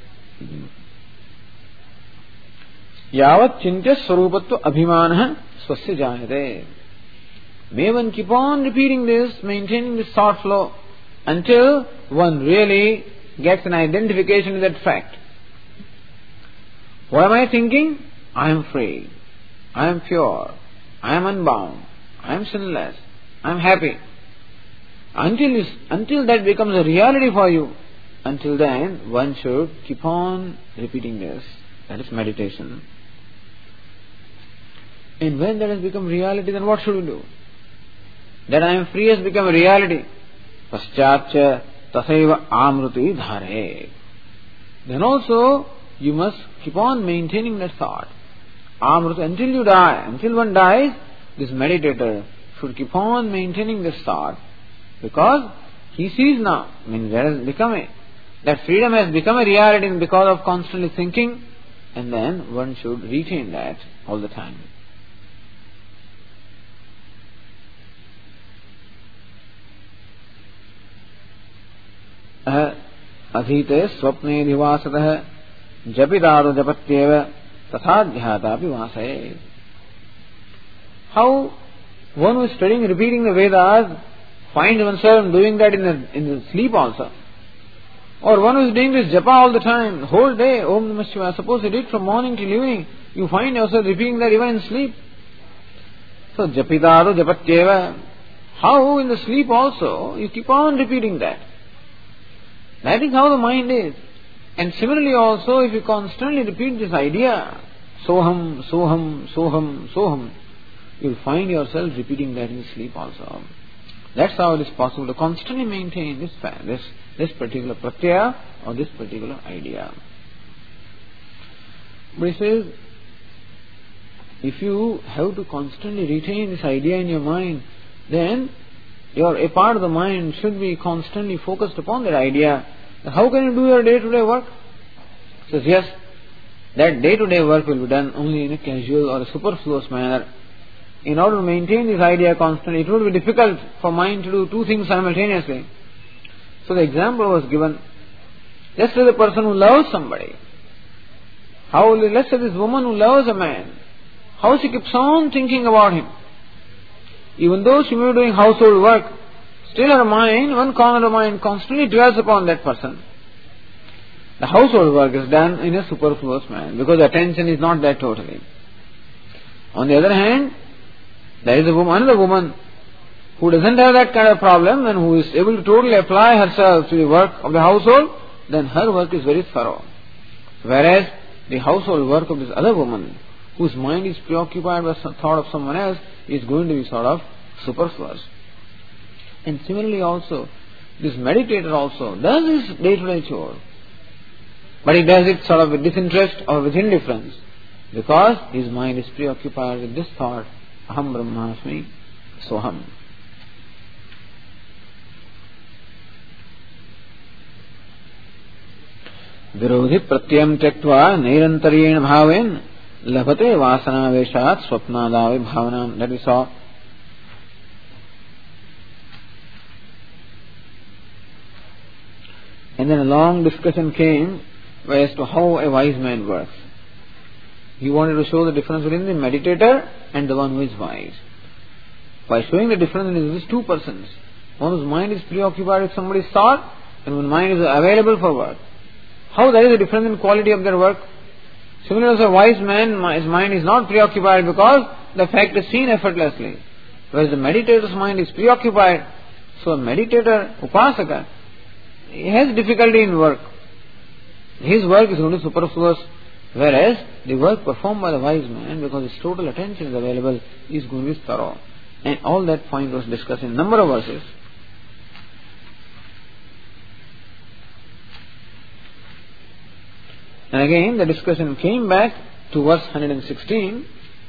यावच्चिन्त्य स्वरूपत्व अभिमानः स्वस्य जायते. May one keep on repeating this, maintaining this thought flow until one really gets an identification with that fact. What am I thinking? I am free, I am pure, I am unbound, I am sinless, I am happy. Until you, until that becomes a reality for you, until then one should keep on repeating this. That is meditation. And when that has become reality, then what should we do? That I am free has become a reality. Paschatcha tasaiva amruti dhare. Then also you must keep on maintaining that thought. Amruti, until you die, until one dies, this meditator should keep on maintaining this thought, because he sees now, I mean, there has become a, that freedom has become a reality because of constantly thinking, and then one should retain that all the time. Adhite swapne nivasatah japidaro japatyeva tathadhyatapi vasaye. How one who is studying, repeating the Vedas, finds oneself doing that in the, in the sleep also. Or one who is doing this japa all the time, the whole day, Om Namah Shivaya. Suppose you did from morning till evening, you find yourself repeating that even in sleep. So, japidaro japatyeva. how in the sleep also you keep on repeating that. That is how the mind is. And similarly also, if you constantly repeat this idea, Soham, Soham, Soham, Soham, you will find yourself repeating that in sleep also. That's how it is possible to constantly maintain this this this particular pratyaya or this particular idea. But he says, if you have to constantly retain this idea in your mind, then your a part of the mind should be constantly focused upon that idea. How can you do your day-to-day work? He says, yes, that day-to-day work will be done only in a casual or a superfluous manner. In order to maintain this idea constantly, it would be difficult for mind to do two things simultaneously. So the example was given. Let's say the person who loves somebody. How will, let's say this woman who loves a man. How she keeps on thinking about him. Even though she may be doing household work, still her mind, one corner of her mind constantly dwells upon that person. The household work is done in a superfluous manner because attention is not there totally. On the other hand, there is a woman, another woman who doesn't have that kind of problem and who is able to totally apply herself to the work of the household, then her work is very thorough. Whereas the household work of this other woman, whose mind is preoccupied by some thought of someone else, is going to be sort of superfluous. And similarly also, this meditator also does his day-to-day chore, but he does it sort of with disinterest or with indifference, because his mind is preoccupied with this thought, Aham Brahmasmi Soham. Virodhi pratyam tektva nairantaryena bhaven labhate vasana veshat swapnadavi bhavanam. That we saw. And then a long discussion came as to how a wise man works. He wanted to show the difference between the meditator and the one who is wise. By showing the difference between these two persons, one whose mind is preoccupied with somebody's thought and one mind is available for work. How there is a difference in quality of their work. Similarly, as a wise man, his mind is not preoccupied because the fact is seen effortlessly. Whereas the meditator's mind is preoccupied. So a meditator, upasaka, he has difficulty in work. His work is only superfluous, whereas the work performed by the wise man, because his total attention is available, is going to be thorough. And all that point was discussed in a number of verses. And again, the discussion came back to verse one hundred sixteen.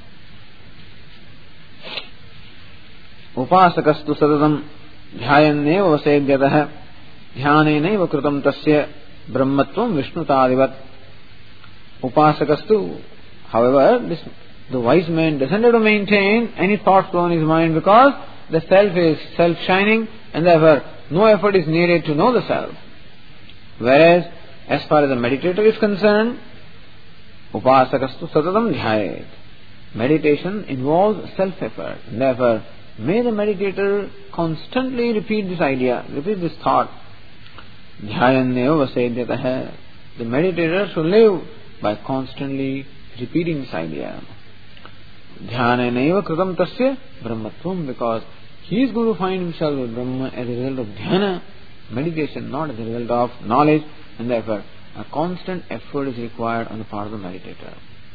Upasakastu sadatam dhyayaneva vasedyatah dhyaneneva kritam tasya brahmatvam vishnutadivat. Upasakastu, however, this, the wise man doesn't have to maintain any thought flow in his mind because the self is self-shining and therefore no effort is needed to know the self. Whereas, as far as the meditator is concerned, upasakastu satatam dhyayet. Meditation involves self-effort. Therefore, may the meditator constantly repeat this idea, repeat this thought. Dhyaneva vasedyatah. The meditator should live by constantly repeating this idea. Dhyaneneva kritam tasya brahmatvam, because he is going to find himself with Brahma as a result of dhyana, meditation, not as a result of knowledge, and therefore a constant effort is required on the part of the meditator.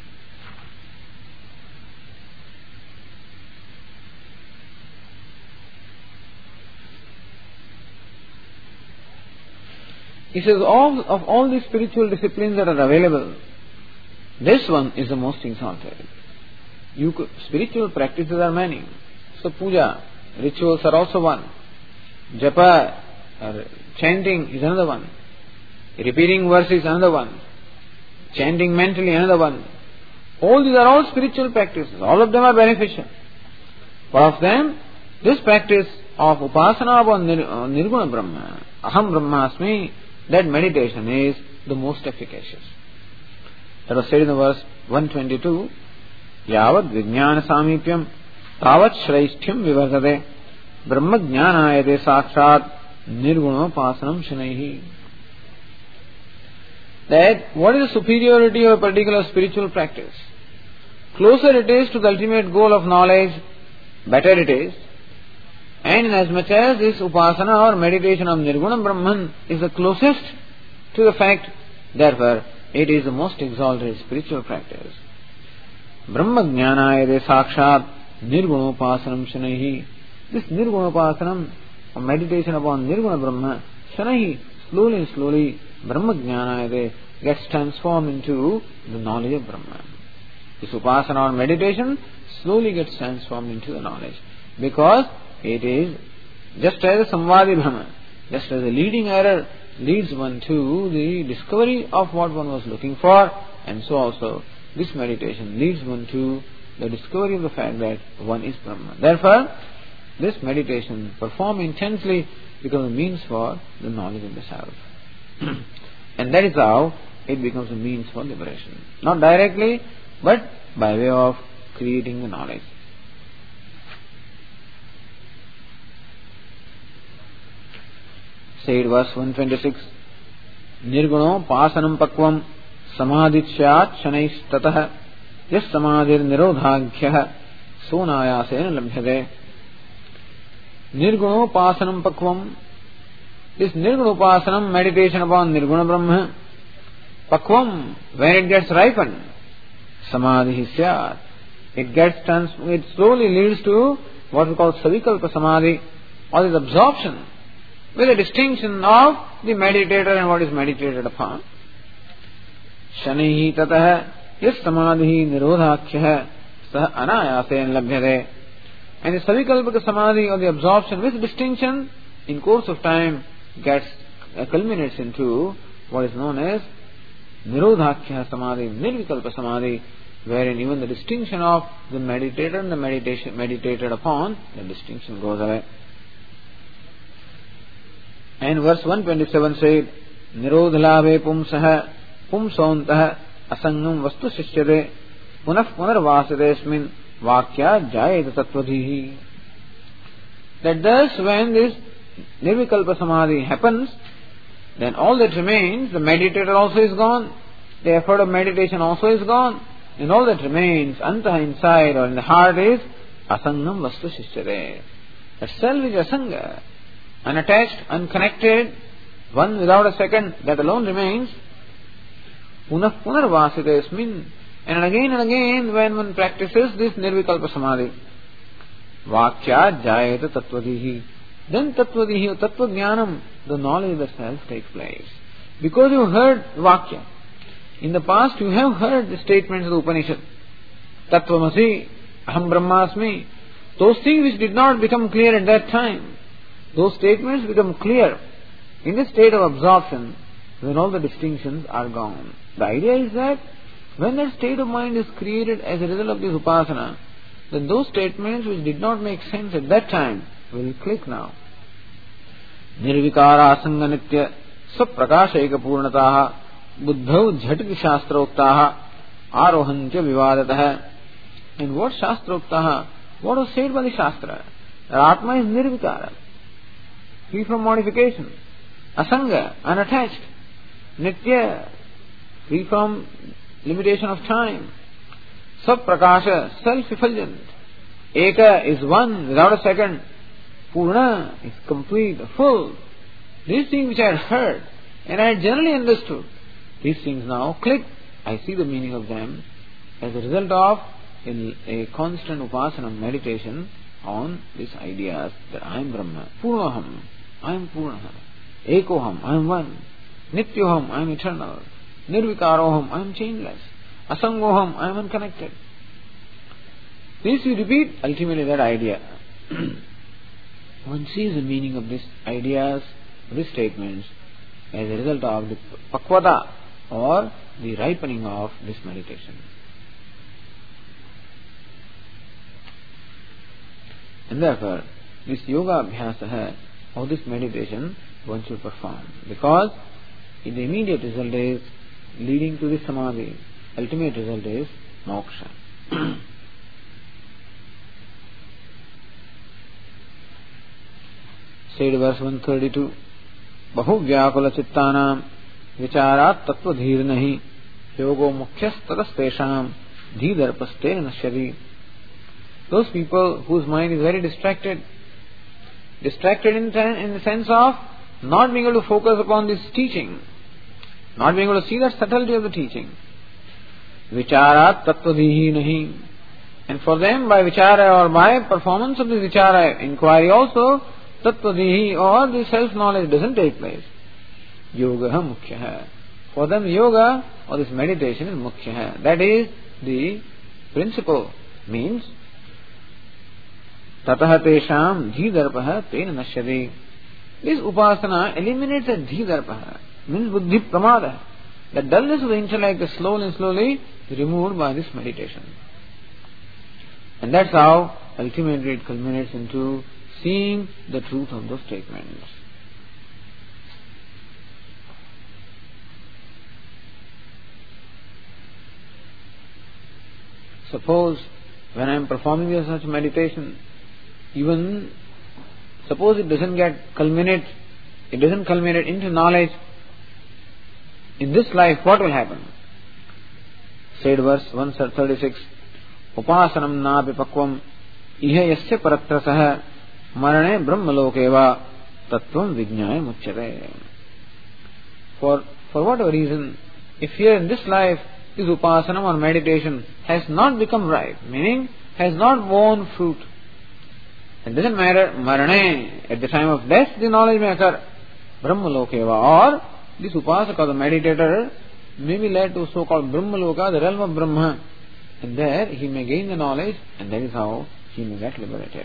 He says, all, of all the spiritual disciplines that are available, this one is the most exalted. You could, spiritual practices are many. So puja, rituals are also one. Japa, or chanting is another one. Repeating verses another one. Chanting mentally another one. All these are all spiritual practices. All of them are beneficial. But of them, this practice of upasana upon nirguna brahma, aham brahmasmi, that meditation is the most efficacious. That was said in the verse one twenty-two. Yavad vijnana samipyam tavat shraishthyam vivardate brahma jnanayate sakshat nirguna upasanam shanaihi. That what is the superiority of a particular spiritual practice? Closer it is to the ultimate goal of knowledge, better it is. And in as much as this upasana or meditation of Nirguna Brahman is the closest to the fact, therefore it is the most exalted spiritual practice. Brahma Jnanayade Sakshat Nirgunopasanam Shanahi. This Nirgunopasanam, or meditation upon Nirguna Brahma, Shanahi, slowly and slowly, Brahma Jnanayade gets transformed into the knowledge of Brahman. This upasana or meditation slowly gets transformed into the knowledge. Because it is just as a samvadi bhrama, just as a leading error leads one to the discovery of what one was looking for, and so also this meditation leads one to the discovery of the fact that one is Brahman. Therefore, this meditation performed intensely becomes a means for the knowledge of the self. And that is how it becomes a means for liberation. Not directly, but by way of creating the knowledge. Said verse one twenty-six, Nirguno pasanam pakvam samadhityat shanaistatah yas samadhir nirodhaghya sonayasena labhyade. Nirguno pasanam pakvam. This Nirguna Upasanam, meditation upon Nirguna Brahma, pakvam, when it gets ripened, samadhi syat, it gets trans- it slowly leads to what we call savikalpa samadhi, or this absorption, with a distinction of the meditator and what is meditated upon. Shanihi tatah yas samadhi nirodhakhya sah anayasen labhyade. And the savikalpa samadhi, or the absorption with distinction, in course of time gets uh, culminates into what is known as nirodhakhya samadhi, nirvikalpa samadhi, wherein even the distinction of the meditator and the meditation meditated upon, the distinction goes away. And verse one twenty-seven said, Nirodhalave pumsah pumsauntah asangam vastu shishyade punah punarvasadesmin vakya jayet tatvadhihi. That thus when this Nirvikalpa Samadhi happens, then all that remains, the meditator also is gone, the effort of meditation also is gone, and all that remains, antaha, inside or in the heart, is asangam vastu shishyade. That self is asanga, unattached, unconnected, one without a second, that alone remains. Punah punarvasita asmin. And again and again, when one practices this Nirvikalpa Samadhi, vakya jayeta tatvadihi, then tatvadihi or tattva jnanam, the knowledge of the self takes place. Because you heard vakya. In the past you have heard the statements of the Upanishad. Tattvamasi, aham brahmasmi. Those things which did not become clear at that time, those statements become clear in the state of absorption when all the distinctions are gone. The idea is that when that state of mind is created as a result of this upasana, then those statements which did not make sense at that time will click now. Nirvikara asanga nitya saprakashayika purnataha buddhau jhatati shastroktaha arohantya vivadatah. And what shastroktaha? What was said by the Shastra? That Atma is nirvikara, free from modification. Asanga, unattached. Nitya, free from limitation of time. Saprakasha, self-effulgent. Eka is one without a second. Purna is complete, full. These things which I had heard and I had generally understood, these things now click. I see the meaning of them as a result of a, a constant upasana meditation on these ideas that I am Brahma. Purnaham, I am Purnaha. Ekoham, I am one. Nityoham, I am eternal. Nirvikaroham, I am changeless. Asangoham, I am unconnected. This you repeat, ultimately that idea. One sees the meaning of these ideas, these statements, as a result of the pakvata or the ripening of this meditation. And therefore, this yoga abhyasa or this meditation one should perform, because the immediate result is leading to the samadhi. Ultimate result is moksha. Said verse one thirty-two, Bahu vyakula chittanam vicharat tattva dhir nahi yogo mukhyas tadastesham dhidarpastena nashyati. Those people whose mind is very distracted, Distracted in, ten, in the sense of not being able to focus upon this teaching, not being able to see the subtlety of the teaching. Vicharat tattvadihi nahi. And for them, by vichara or by performance of this vichara, inquiry also, tattvadihi or the self-knowledge doesn't take place. Yogaha mukhyaha. For them, yoga or this meditation is mukhyaha. That is the principle. Means, Tataha tesham dhidarpaha tena nashyati. This upasana eliminates a dhidarpaha, means buddhi pramada. The dullness of the intellect is slowly and slowly removed by this meditation. And that's how ultimately it culminates into seeing the truth of those statements. Suppose when I am performing such meditation, even suppose it doesn't get culminate, it doesn't culminate into knowledge, in this life what will happen? Said verse one thirty-six, Upasanam na vipakvam iha yasya paratrasaha marane brahmalokeva tattvam vijñāya muchyate. For, for whatever reason, if here in this life this upasanam or meditation has not become ripe, meaning has not borne fruit, it doesn't matter, marane, at the time of death the knowledge may occur, brahmalokeva, or this upasaka, the meditator, may be led to so-called brahmaloka, the realm of Brahma, and there he may gain the knowledge, and that is how he may get liberated.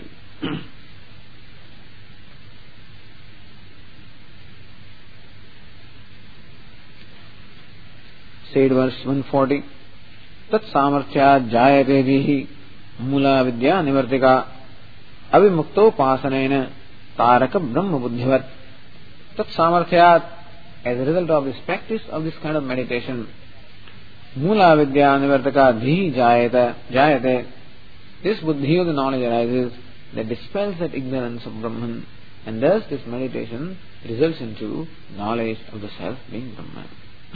Said verse one forty, Tat samarthya jayate vihi mula vidya nivartika avimukto pasanena taraka brahma buddhivat. Tat samarthyat, as a result of this practice of this kind of meditation, mula vidya nivartaka dhi jayate, jayate, this buddhi of the knowledge arises that dispels that ignorance of Brahman, and thus this meditation results into knowledge of the self being Brahman.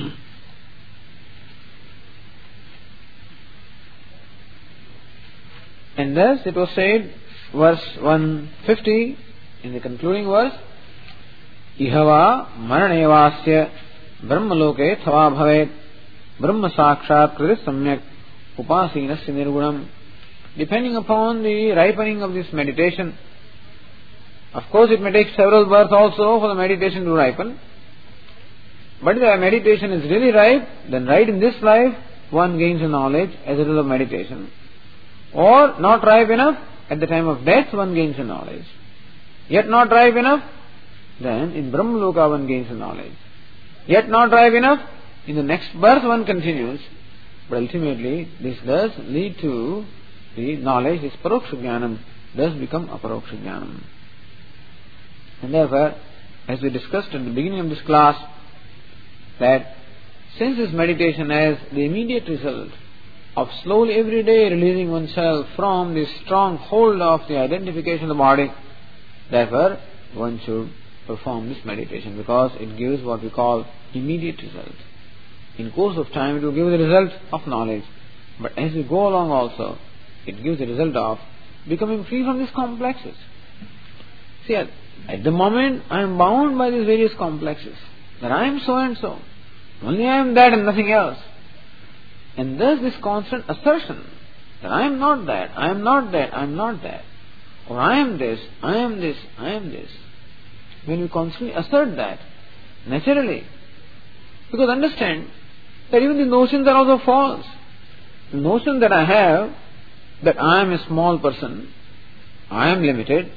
And thus it was said, verse one fifty, in the concluding verse, Ihava maranevasya brahmaloke thava bhavet brahma sakshat kridis samyak upasinasya nirgunam. Depending upon the ripening of this meditation, of course it may take several births also for the meditation to ripen, but if the meditation is really ripe, then right in this life one gains a knowledge as a result of meditation. Or not ripe enough, at the time of death one gains a knowledge. Yet not ripe enough, then in Brahmaloka one gains a knowledge. Yet not ripe enough, in the next birth one continues. But ultimately this does lead to the knowledge, this paroksha jnanam does become aparoksha jnanam. And therefore, as we discussed at the beginning of this class, that since this meditation has the immediate result of slowly every day releasing oneself from the strong hold of the identification of the body, therefore one should perform this meditation because it gives what we call immediate result. In course of time it will give the result of knowledge, but as we go along also it gives the result of becoming free from these complexes. See, at, at the moment I am bound by these various complexes, that I am so and so, only I am that and nothing else. And thus this constant assertion that I am not that, I am not that, I am not that, or I am this, I am this, I am this. When we constantly assert that, naturally, because understand that even the notions are also false. The notion that I have, that I am a small person, I am limited,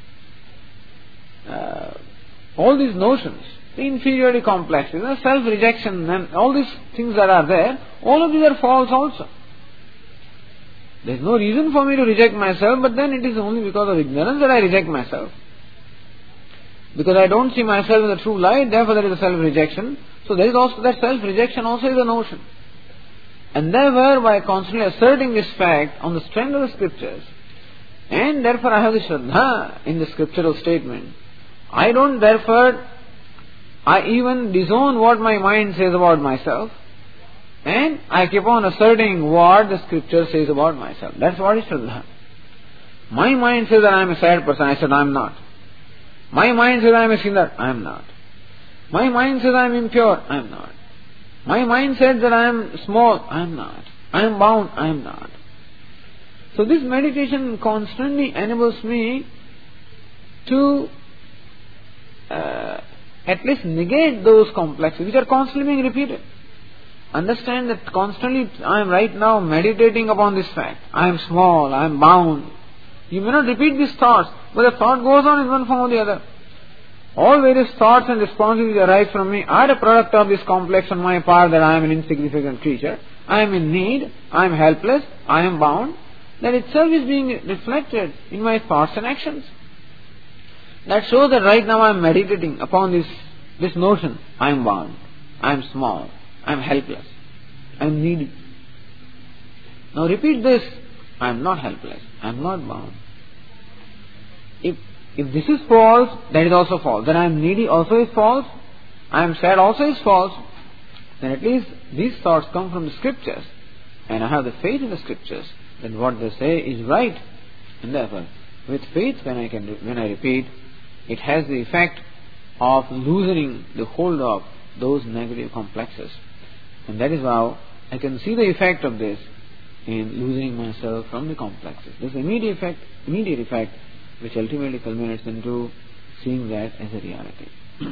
uh, all these notions, the inferiority complexes, the self-rejection and all these things that are there, all of these are false also. There is no reason for me to reject myself, but then it is only because of ignorance that I reject myself. Because I don't see myself in the true light, therefore there is a self-rejection. So there is also that self-rejection also is a notion. And therefore by constantly asserting this fact on the strength of the scriptures, and therefore I have the Shraddha in the scriptural statement, I don't therefore, I even disown what my mind says about myself, and I keep on asserting what the scripture says about myself. That's what is Shraddha. My mind says that I am a sad person, I said I am not. My mind says I am a sinner, I am not. My mind says I am impure, I am not. My mind says that I am small, I am not. I am bound, I am not. So this meditation constantly enables me to uh, at least negate those complexes which are constantly being repeated. Understand that constantly I am right now meditating upon this fact. I am small, I am bound. You may not repeat these thoughts, but the thought goes on in one form or the other. All various thoughts and responses which arise from me are a product of this complex on my part that I am an insignificant creature. I am in need, I am helpless, I am bound. That itself is being reflected in my thoughts and actions. That shows that right now I am meditating upon this, this notion. I am bound, I am small, I am helpless, I am needy. Now repeat this. I am not helpless, I am not bound. If If this is false, that is also false. That I am needy also is false. I am sad also is false. Then at least these thoughts come from the scriptures. And I have the faith in the scriptures that what they say is right. And therefore, with faith when I can when I repeat, it has the effect of loosening the hold of those negative complexes. And that is how I can see the effect of this in loosening myself from the complexes. This immediate effect, immediate effect which ultimately culminates into seeing that as a reality.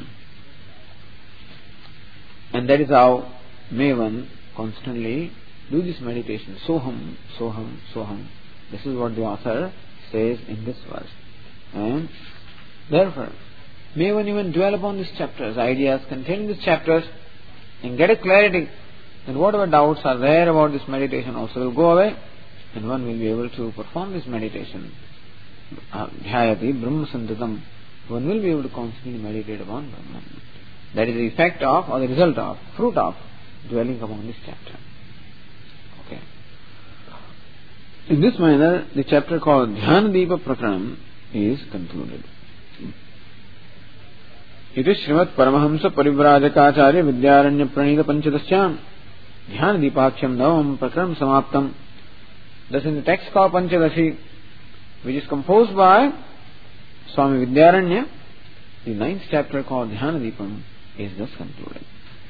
And that is how may one constantly do this meditation. Soham, Soham, Soham. This is what the author says in this verse. And therefore, may one even dwell upon these chapters, ideas contained in these chapters, and get a clarity that whatever doubts are there about this meditation also will go away, and one will be able to perform this meditation. Dhyayati Brahma Santatam. One will be able to constantly meditate upon Brahman. That is the effect of, or the result of, fruit of, dwelling upon this chapter. Okay. In this manner, the chapter called Dhyanadipa Prakaranam is concluded. It is Srimad Paramahamsa Parivrajakacharya Vidyaranya Pranita Panchadasyam Dhyanadipaksham Navam Prakaram Samaptam. Thus in the text called Panchadashi, which is composed by Swami Vidyaranya, the ninth chapter called Dhyanadipam is thus concluded.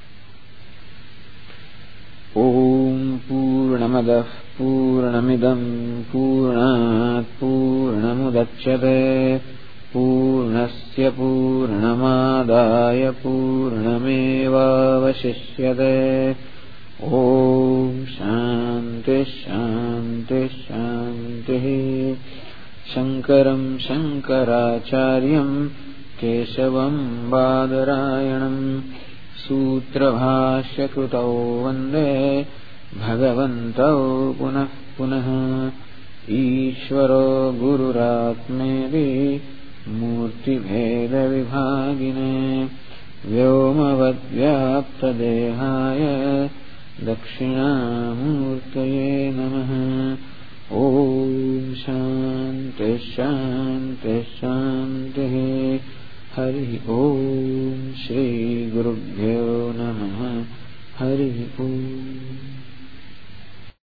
Om Purnamadah Purnamidam Purnat Purnamudachyate Purnasya Purnamadaya Purnamevavashishyate. Om Shanti Shanti Shanti. Shankaram Shankaracharyam Keshavam Badarayanam Sutrabhashya Krutau Vande Bhagavantau Punah Punah. Ishvaro Gururatmedi Murti Bheda Vibhagine Vyomavad Vyapta Dehaya Dakshinamurtaye Namaha. Om Shanti Shanti Shanti. Hari Om Shri Gurubhyo Namaha. Hari Om.